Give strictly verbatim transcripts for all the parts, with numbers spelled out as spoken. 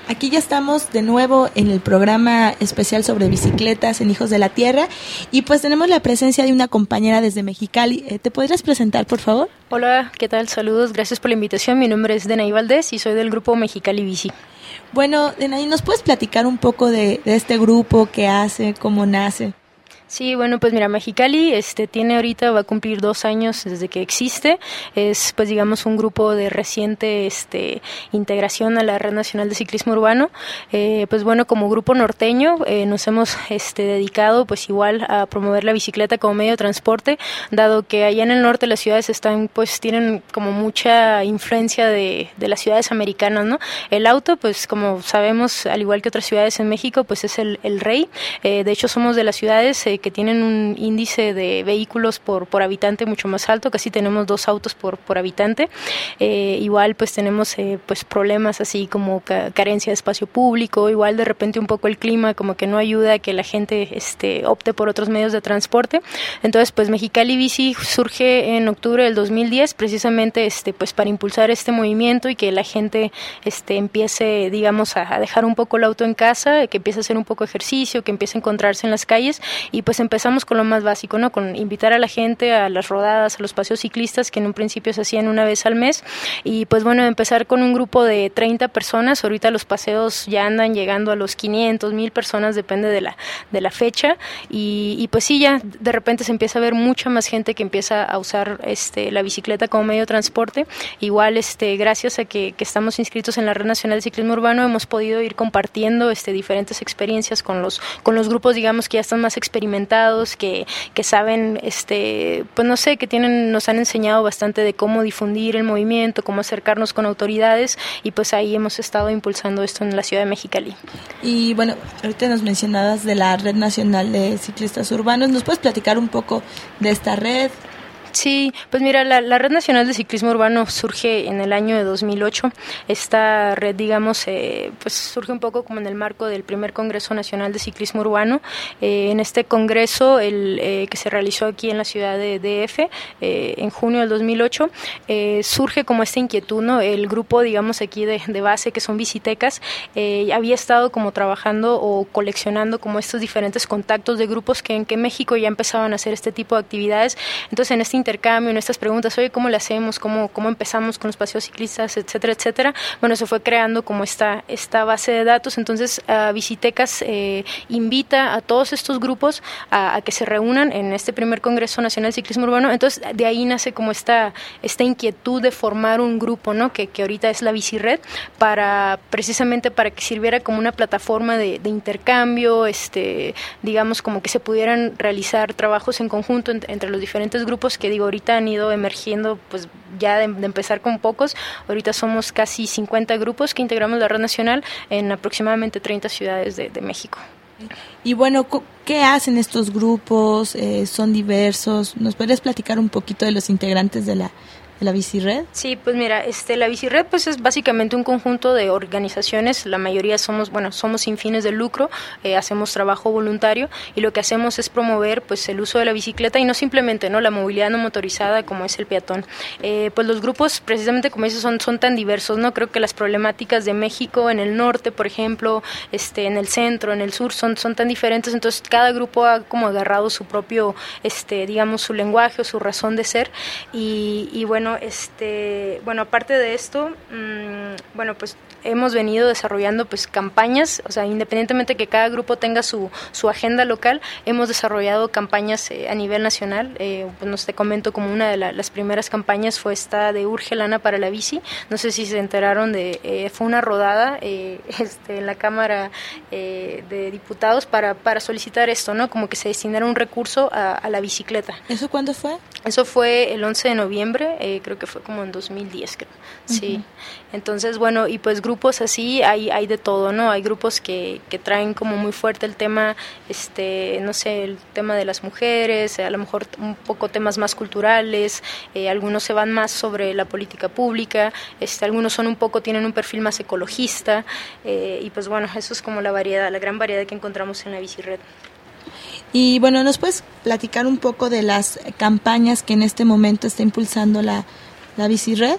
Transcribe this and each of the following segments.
Aquí ya estamos de nuevo en el programa especial sobre bicicletas en Hijos de la Tierra y pues tenemos la presencia de una compañera desde Mexicali. Eh, ¿Te podrías presentar, por favor? Hola, ¿qué tal? Saludos, gracias por la invitación. Mi nombre es Denaí Valdés y soy del grupo Mexicali Bici. Bueno, Denaí, ¿nos puedes platicar un poco de, de este grupo, qué hace, cómo nace? Sí, bueno, pues mira, Mexicali este, tiene ahorita, va a cumplir dos años desde que existe. Es, pues digamos, un grupo de reciente este, integración a la Red Nacional de Ciclismo Urbano. Eh, pues bueno, como grupo norteño eh, nos hemos este, dedicado pues igual a promover la bicicleta como medio de transporte, dado que allá en el norte las ciudades están, pues tienen como mucha influencia de, de las ciudades americanas, ¿no? El auto, pues como sabemos, al igual que otras ciudades en México, pues es el, el rey. Eh, de hecho, somos de las ciudades eh, que tienen un índice de vehículos por, por habitante mucho más alto, casi tenemos dos autos por, por habitante. Eh, igual pues tenemos eh, pues problemas así como ca- carencia de espacio público, igual de repente un poco el clima como que no ayuda a que la gente este, opte por otros medios de transporte. Entonces pues Mexicali Bici surge en octubre del dos mil diez precisamente este, pues para impulsar este movimiento y que la gente este, empiece digamos a, a dejar un poco el auto en casa, que empiece a hacer un poco de ejercicio, que empiece a encontrarse en las calles y pues empezamos con lo más básico, ¿no? Con invitar a la gente a las rodadas, a los paseos ciclistas que en un principio se hacían una vez al mes y pues bueno, empezar con un grupo de treinta personas, ahorita los paseos ya andan llegando a los quinientos, mil personas, depende de la, de la fecha y, y pues sí, ya de repente se empieza a ver mucha más gente que empieza a usar este, la bicicleta como medio de transporte, igual este, gracias a que, que estamos inscritos en la Red Nacional de Ciclismo Urbano hemos podido ir compartiendo este, diferentes experiencias con los, con los grupos digamos que ya están más experimentados que, que saben, este, pues no sé, que tienen, nos han enseñado bastante de cómo difundir el movimiento, cómo acercarnos con autoridades y pues ahí hemos estado impulsando esto en la ciudad de Mexicali. Y bueno, ahorita nos mencionabas de la Red Nacional de Ciclistas Urbanos, ¿nos puedes platicar un poco de esta red? Sí, pues mira, la, la Red Nacional de Ciclismo Urbano surge en el año de dos mil ocho. Esta red, digamos, eh, pues surge un poco como en el marco del primer Congreso Nacional de Ciclismo Urbano. Eh, en este congreso, el eh, que se realizó aquí en la ciudad de D F, eh, en junio del dos mil ocho, eh, surge como esta inquietud, ¿no? El grupo, digamos, aquí de, de base, que son bicitecas, eh, había estado como trabajando o coleccionando como estos diferentes contactos de grupos que en que México ya empezaban a hacer este tipo de actividades. Entonces, en este intercambio, en estas preguntas, oye, ¿cómo le hacemos? ¿Cómo, cómo empezamos con los paseos ciclistas? Etcétera, etcétera. Bueno, se fue creando como esta, esta base de datos. Entonces, uh, Bicitecas eh, invita a todos estos grupos a, a que se reúnan en este primer Congreso Nacional de Ciclismo Urbano. Entonces, de ahí nace como esta, esta inquietud de formar un grupo, ¿no? Que, que ahorita es la Bicired, para, precisamente para que sirviera como una plataforma de, de intercambio, este, digamos, como que se pudieran realizar trabajos en conjunto en, entre los diferentes grupos que digo, ahorita han ido emergiendo, pues ya de, de empezar con pocos, ahorita somos casi cincuenta grupos que integramos la red nacional en aproximadamente treinta ciudades de, de México. Y bueno, ¿qué hacen estos grupos? Eh, ¿Son diversos? ¿Nos podrías platicar un poquito de los integrantes de la la Bicired? Sí, pues mira, este, la Bicired pues es básicamente un conjunto de organizaciones, la mayoría somos, bueno, somos sin fines de lucro, eh, hacemos trabajo voluntario y lo que hacemos es promover pues el uso de la bicicleta y no simplemente, ¿no? La movilidad no motorizada como es el peatón. Eh, pues los grupos, precisamente como dices, son, son tan diversos, ¿no? Creo que las problemáticas de México en el norte, por ejemplo, este, en el centro, en el sur, son, son tan diferentes, entonces cada grupo ha como agarrado su propio, este, digamos, su lenguaje o su razón de ser y, y bueno, este bueno aparte de esto mmm, bueno pues hemos venido desarrollando pues campañas, o sea, independientemente que cada grupo tenga su, su agenda local, hemos desarrollado campañas eh, a nivel nacional. Eh, pues no te comento como una de la, las primeras campañas fue esta de Urge Lana para la Bici, no sé si se enteraron de, eh, fue una rodada eh, este, en la Cámara eh, de Diputados para, para solicitar esto, ¿no? Como que se destinara un recurso a, a la bicicleta. ¿Eso cuándo fue? Eso fue el once de noviembre, eh, creo que fue como en dos mil diez, creo. Sí. Uh-huh. Entonces, bueno, y pues grupos así hay hay de todo, ¿no? Hay grupos que, que traen como muy fuerte el tema, este, no sé, el tema de las mujeres, a lo mejor un poco temas más culturales, eh, algunos se van más sobre la política pública, este, algunos son un poco, tienen un perfil más ecologista, eh, y pues bueno, eso es como la variedad, la gran variedad que encontramos en la Bicired. Y bueno, ¿nos puedes platicar un poco de las campañas que en este momento está impulsando la, la Bicired?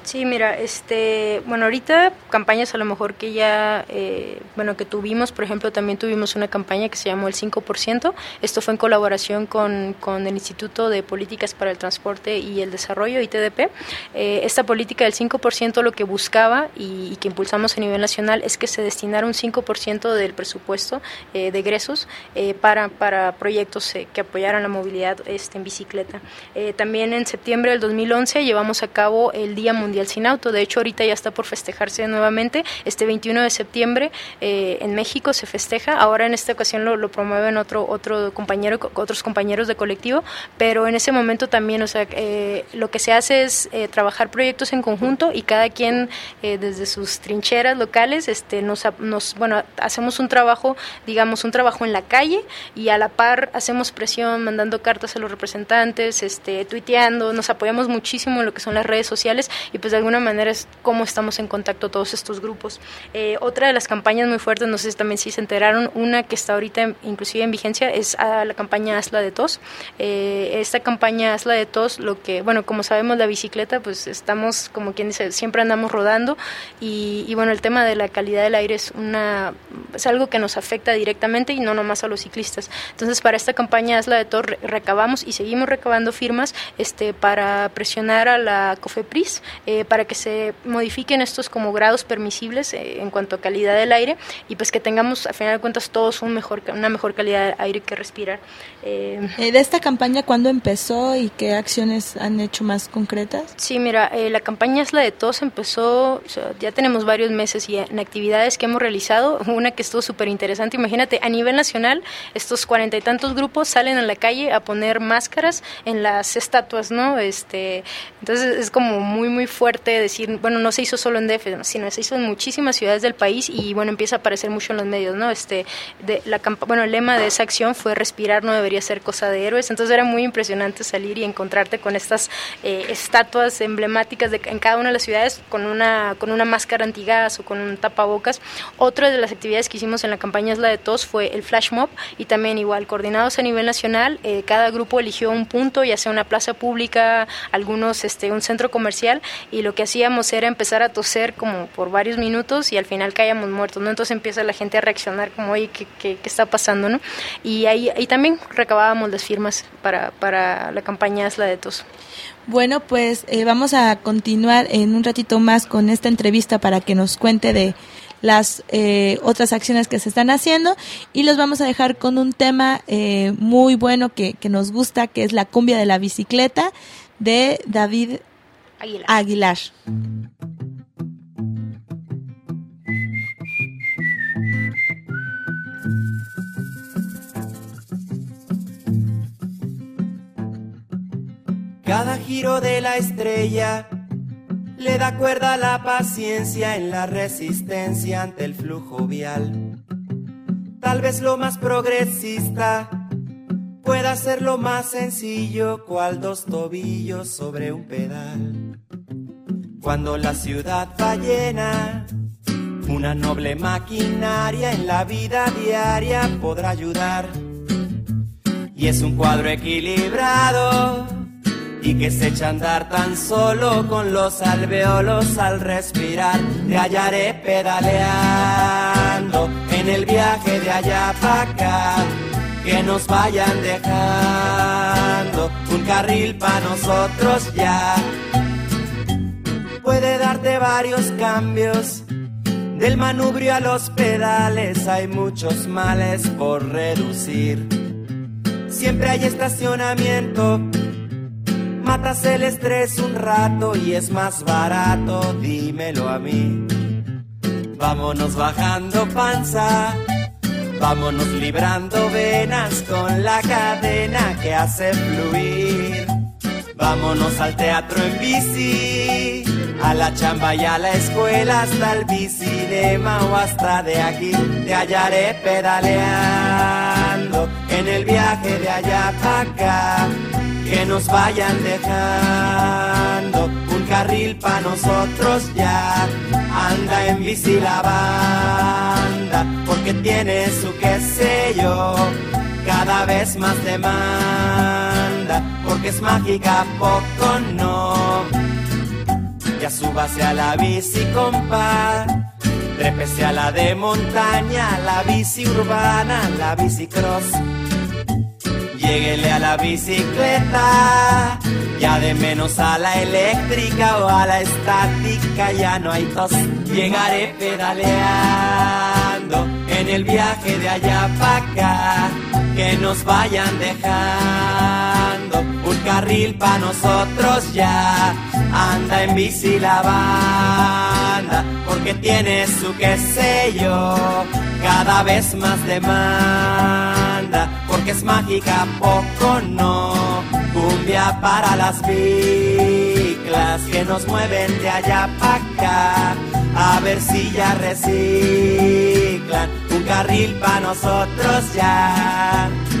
Sí, mira, este, bueno, ahorita campañas a lo mejor que ya, eh, bueno, que tuvimos, por ejemplo, también tuvimos una campaña que se llamó el cinco por ciento. Esto fue en colaboración con, con el Instituto de Políticas para el Transporte y el Desarrollo, I T D P. Eh, esta política del cinco por ciento lo que buscaba y, y que impulsamos a nivel nacional es que se destinara un cinco por ciento del presupuesto eh, de egresos eh, para, para proyectos eh, que apoyaran la movilidad este, en bicicleta. Eh, también en septiembre del dos mil once llevamos a cabo el Día Mundial Sin Auto. De hecho, ahorita ya está por festejarse nuevamente. Este veintiuno de septiembre eh, en México se festeja. Ahora en esta ocasión lo, lo promueven otro otro compañero, otros compañeros de colectivo, pero en ese momento también, o sea, eh, lo que se hace es eh, trabajar proyectos en conjunto y cada quien eh, desde sus trincheras locales, este, nos, nos, bueno, hacemos un trabajo, digamos, un trabajo en la calle y a la par hacemos presión, mandando cartas a los representantes, este, tuiteando, nos apoyamos muchísimo en lo que son las redes sociales y pues de alguna manera es cómo estamos en contacto todos estos grupos. Eh, otra de las campañas muy fuertes, no sé si también si se enteraron, una que está ahorita inclusive en vigencia es a la campaña Hazla de Tos. Eh, esta campaña Hazla de Tos, lo que, bueno, como sabemos la bicicleta, pues estamos, como quien dice, siempre andamos rodando y, y bueno, el tema de la calidad del aire es una es algo que nos afecta directamente y no nomás a los ciclistas. Entonces, para esta campaña Hazla de Tos re- recabamos y seguimos recabando firmas este, para presionar a la COFEPRIS eh, para que se modifiquen estos como grados permisibles eh, en cuanto a calidad del aire y pues que tengamos, a final de cuentas, todos un mejor, una mejor calidad de aire que respirar. Eh, eh, ¿De esta campaña cuándo empezó y qué acciones han hecho más concretas? Sí, mira, eh, la campaña Hazla de Tos empezó, o sea, ya tenemos varios meses y en actividades que hemos realizado, una que estuvo súper interesante, imagínate, a nivel nacional, estos cuarenta y tantos grupos salen a la calle a poner máscaras en las estatuas, ¿no? Este, entonces es como muy, muy fuerte decir, bueno, no se hizo solo en D F, sino se hizo en muchísimas ciudades del país y bueno, empieza a aparecer mucho en los medios, ¿no? Este, de la camp- bueno, el lema de esa acción fue respirar no debería ser cosa de héroes, entonces era muy impresionante salir y encontrarte con estas eh, estatuas emblemáticas de, en cada una de las ciudades con una, con una máscara antigas o con un tapabocas. Otra de las actividades que hicimos en la campaña Hazla de Tos fue el flash mob y también igual, coordinados a nivel nacional, eh, cada grupo eligió un punto, ya sea una plaza pública, algunos este, un centro comercial y lo que hacíamos era empezar a toser como por varios minutos y al final caíamos muertos, ¿no? Entonces empieza la gente a reaccionar como, oye, ¿qué, qué, qué está pasando, no? Y ahí, ahí también recabábamos las firmas para, para la campaña Hazla de Tos. Bueno, pues eh, vamos a continuar en un ratito más con esta entrevista para que nos cuente de las eh, otras acciones que se están haciendo y los vamos a dejar con un tema eh, muy bueno que, que nos gusta, que es la cumbia de la bicicleta de David Aguilar. Aguilar. Cada giro de la estrella le da cuerda a la paciencia en la resistencia ante el flujo vial. Tal vez lo más progresista pueda ser lo más sencillo, cual dos tobillos sobre un pedal. Cuando la ciudad va llena, una noble maquinaria en la vida diaria podrá ayudar. Y es un cuadro equilibrado y que se echa a andar tan solo con los alveolos al respirar. Te hallaré pedaleando en el viaje de allá para acá, que nos vayan dejando un carril para nosotros ya. Puede darte varios cambios, del manubrio a los pedales hay muchos males por reducir. Siempre hay estacionamiento, matas el estrés un rato y es más barato, dímelo a mí. Vámonos bajando panza, vámonos librando venas con la cadena que hace fluir. Vámonos al teatro en bici, a la chamba y a la escuela, hasta el bicinema o hasta de aquí. Te hallaré pedaleando en el viaje de allá para acá, que nos vayan dejando un carril pa' nosotros ya. Anda en bici la banda, porque tiene su qué sé yo, cada vez más demanda, porque es mágica, poco no. Y Ya súbase a la bici, compa. Trépese a la de montaña, la bici urbana, la bicicross. Lléguele a la bicicleta, ya de menos a la eléctrica o a la estática, ya no hay tos. Llegaré pedaleando en el viaje de allá para acá, que nos vayan dejando un carril pa' nosotros ya. Anda en bici la banda, porque tiene su qué sé yo, cada vez más demanda, porque es mágica, poco no. Cumbia para las biclas que nos mueven de allá para acá, a ver si ya reciclan un carril pa' nosotros ya.